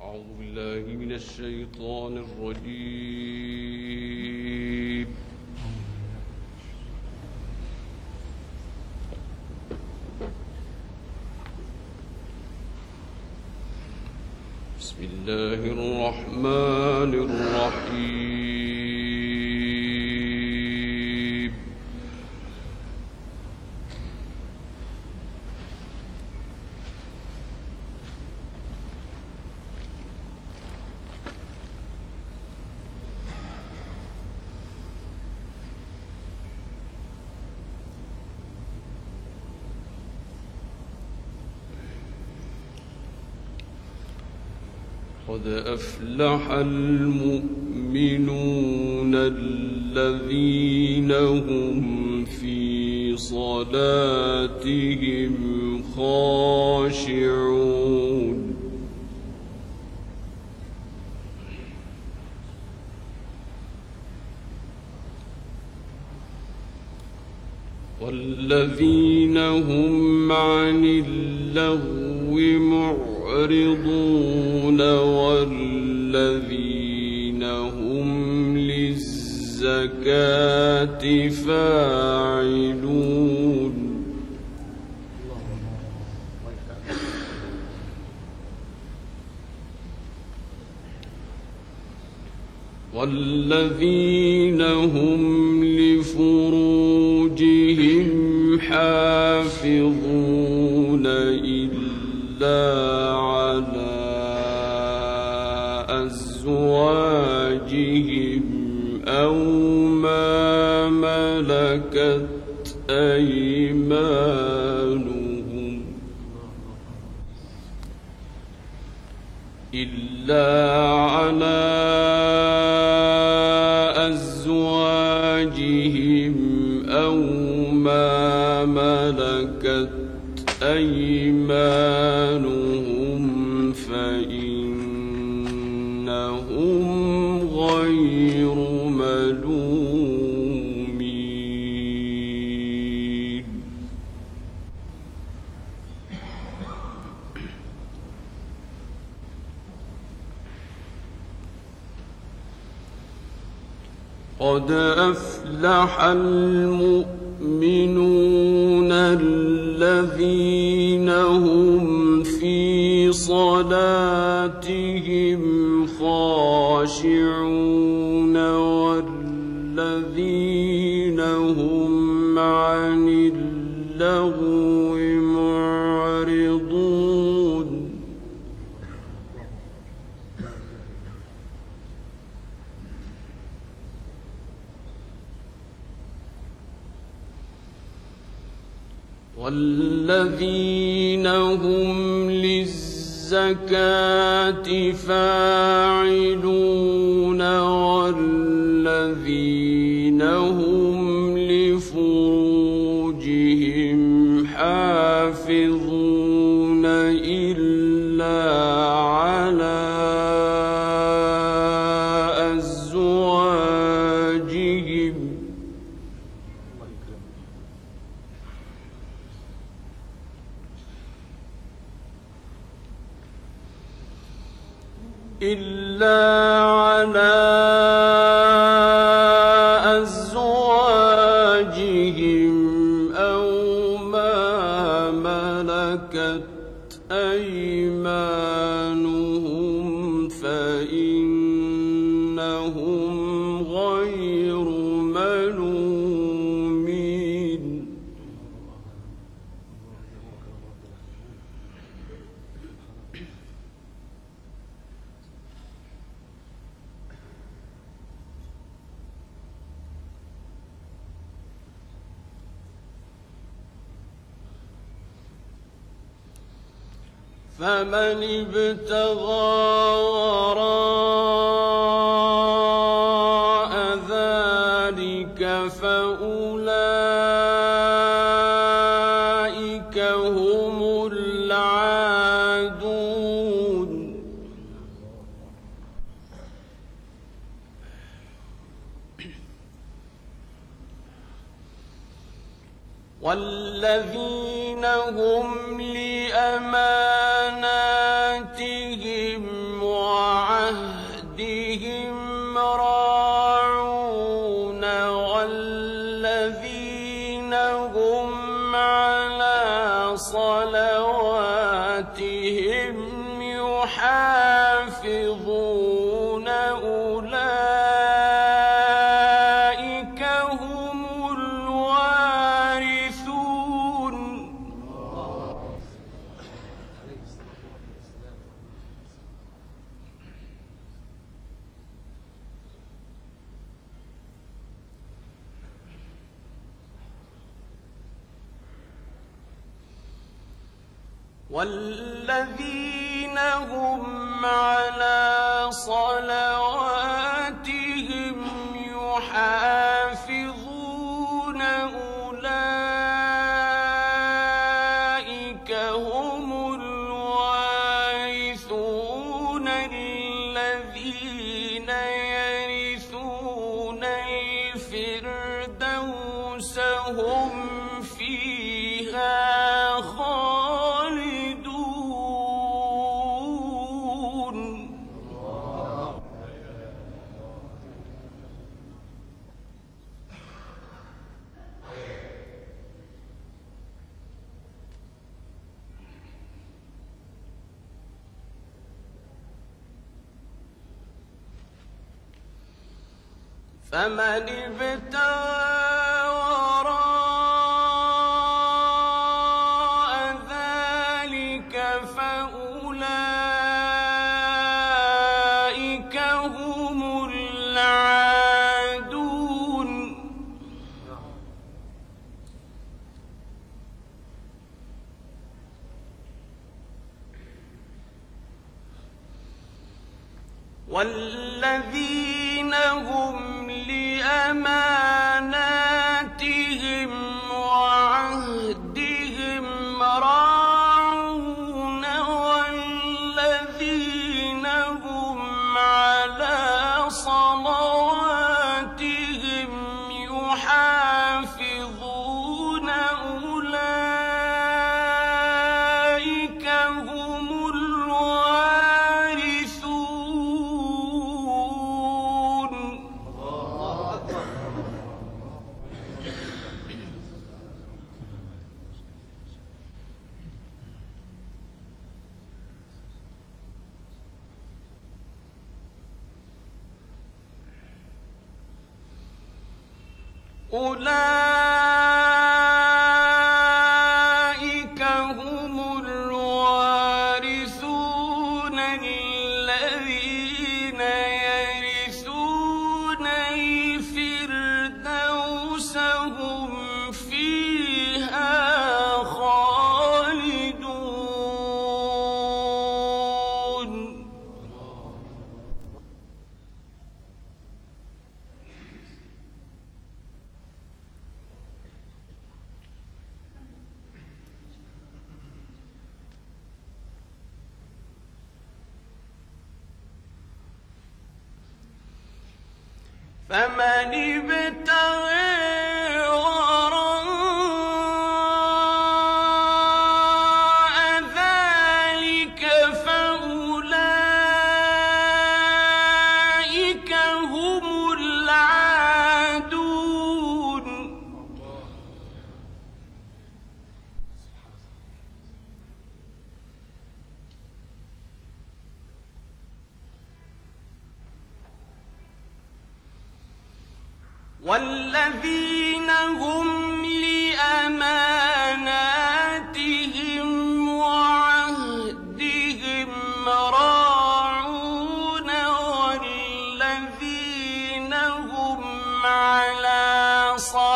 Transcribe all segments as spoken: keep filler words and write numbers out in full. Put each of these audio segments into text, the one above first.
أعوذ بالله من الشيطان الرجيم. بسم الله الرحمن الرحيم. قد أفلح المؤمنون الذين هم في صلاتهم خاشعون والذين هم عن اللغو معرضون والذين هم للزكاة فاعلون والذين هم لفروجهم حافظون إلا على أزواجهم أو ما ملكت أيمانهم إلا على أزواجهم أو ما ملكت أيمانهم فإنهم غير ملومين. قد أفلح المؤمنون الذين هم في صلاتهم خاشعون والذين هم عن اللغو معرضون والذين هم للزكاة فاعلون والذين هم لفروجهم حافظون إلا على أزواجهم إلا على أزواجهم أو ما ملكت أيمانهم فإنهم غير ملومين. فمن ابتغى وراء ذلك فأولئك هم العادون. والذين هم لأماناتهم يحافظون أولئك هم الوارثون والذين هم على صلواتهم يحافظون أولئك هم الوارثون الذين يرثون الفردوس هم فيها خالدون. فمن ابتغى وراء ذلك فأولئك هم العادون. والذين هم لأماناتهم وعهدهم راعون والذين هم على صلواتهم يحافظون أولئك هم الوارثون. أولئك هم الوارثون الذين يرثون الفردوس هم فيها خالدون. فمن ابتغى وراء ذلك فأولئك هم العادون. والذين هم لأماناتهم وعهدهم راعون والذين هم على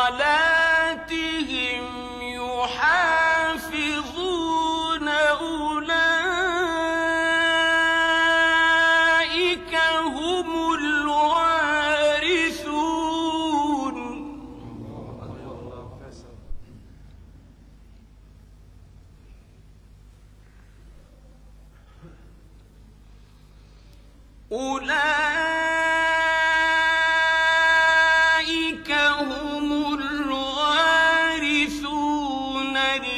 صلاتهم يحافظون أولئك هم الوارثون. أولئك هم الوارثون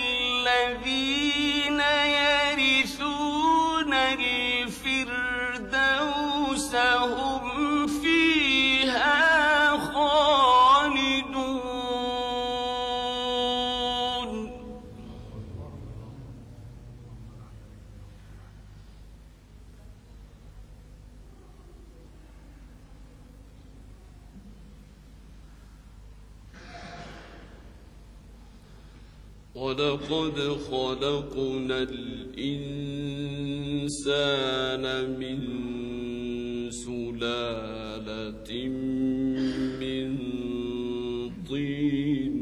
الذين يرثون الفردوس هم فيها خالدون. ولقد خلقنا الإنسان من سلالة من طين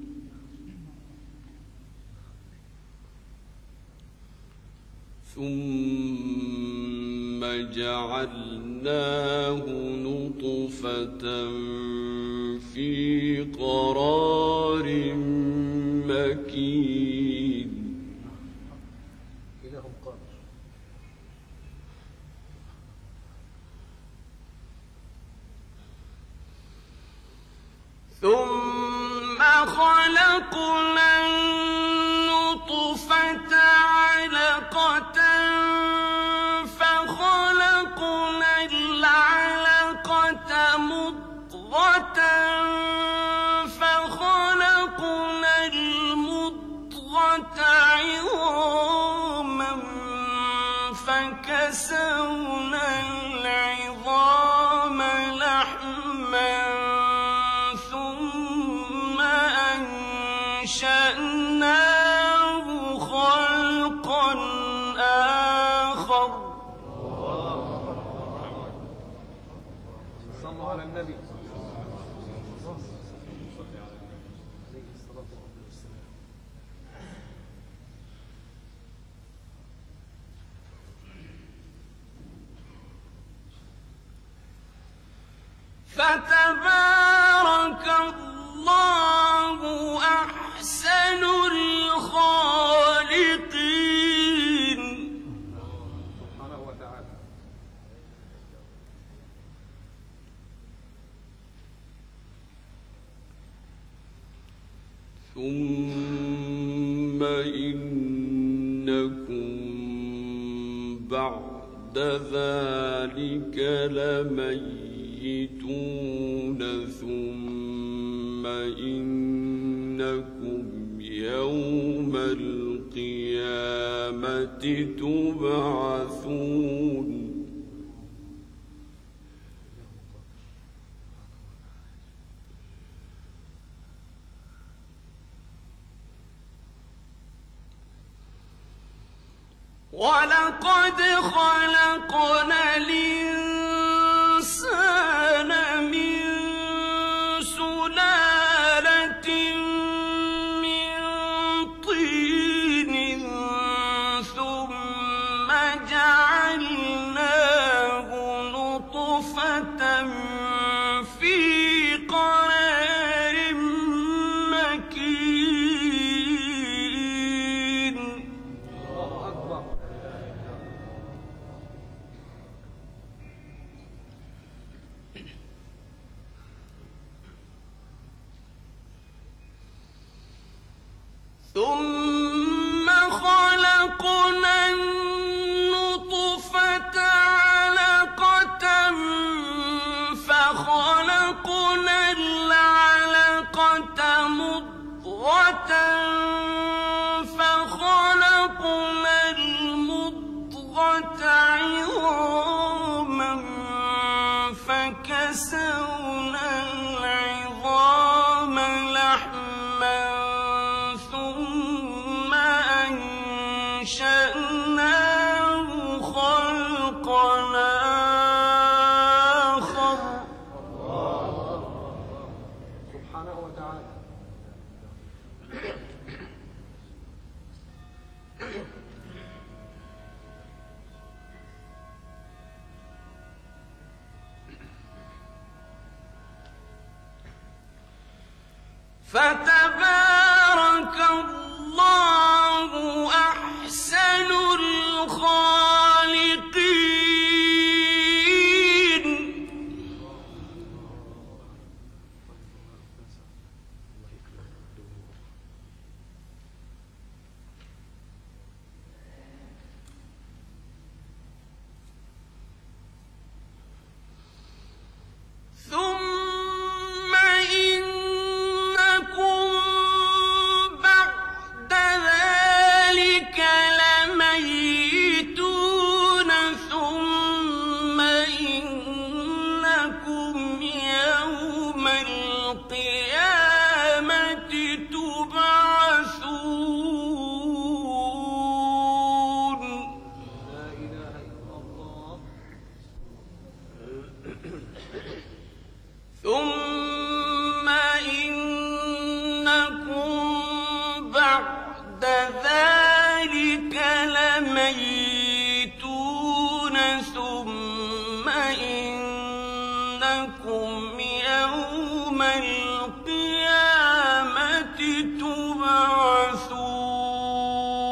ثم جعلناه نطفة في قرار مكين ثم خلقنا النطفة علقة فخلقنا العلقة مضغة فخلقنا المضغة عظاما فكسونا العظام لحما ثم أنشأناه خلقا آخر. صلوا على النبي. فتبارك الله أحسن الخالقين. سبحانه وتعالى. ثم إنكم بعد ذلك لميتون ثم إنكم يوم القيامة تبعثون. ولقد خلقنا الإنسان من سلالة من طين ثم جعلناه نطفة في قرار مكين. الله أكبر. ثم خلقنا النطفة علقة فخلقنا العلقة مضغة فخلقنا المضغة عظاما فكسونا العظام لحما ثم أنشأناه خلقا آخر. سبحانه وتعالى. فتبارك الله أحسن الخالقين. ثم إنكم إنكم يوم القيامة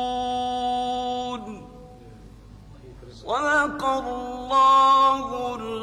تبعثون. صدق الله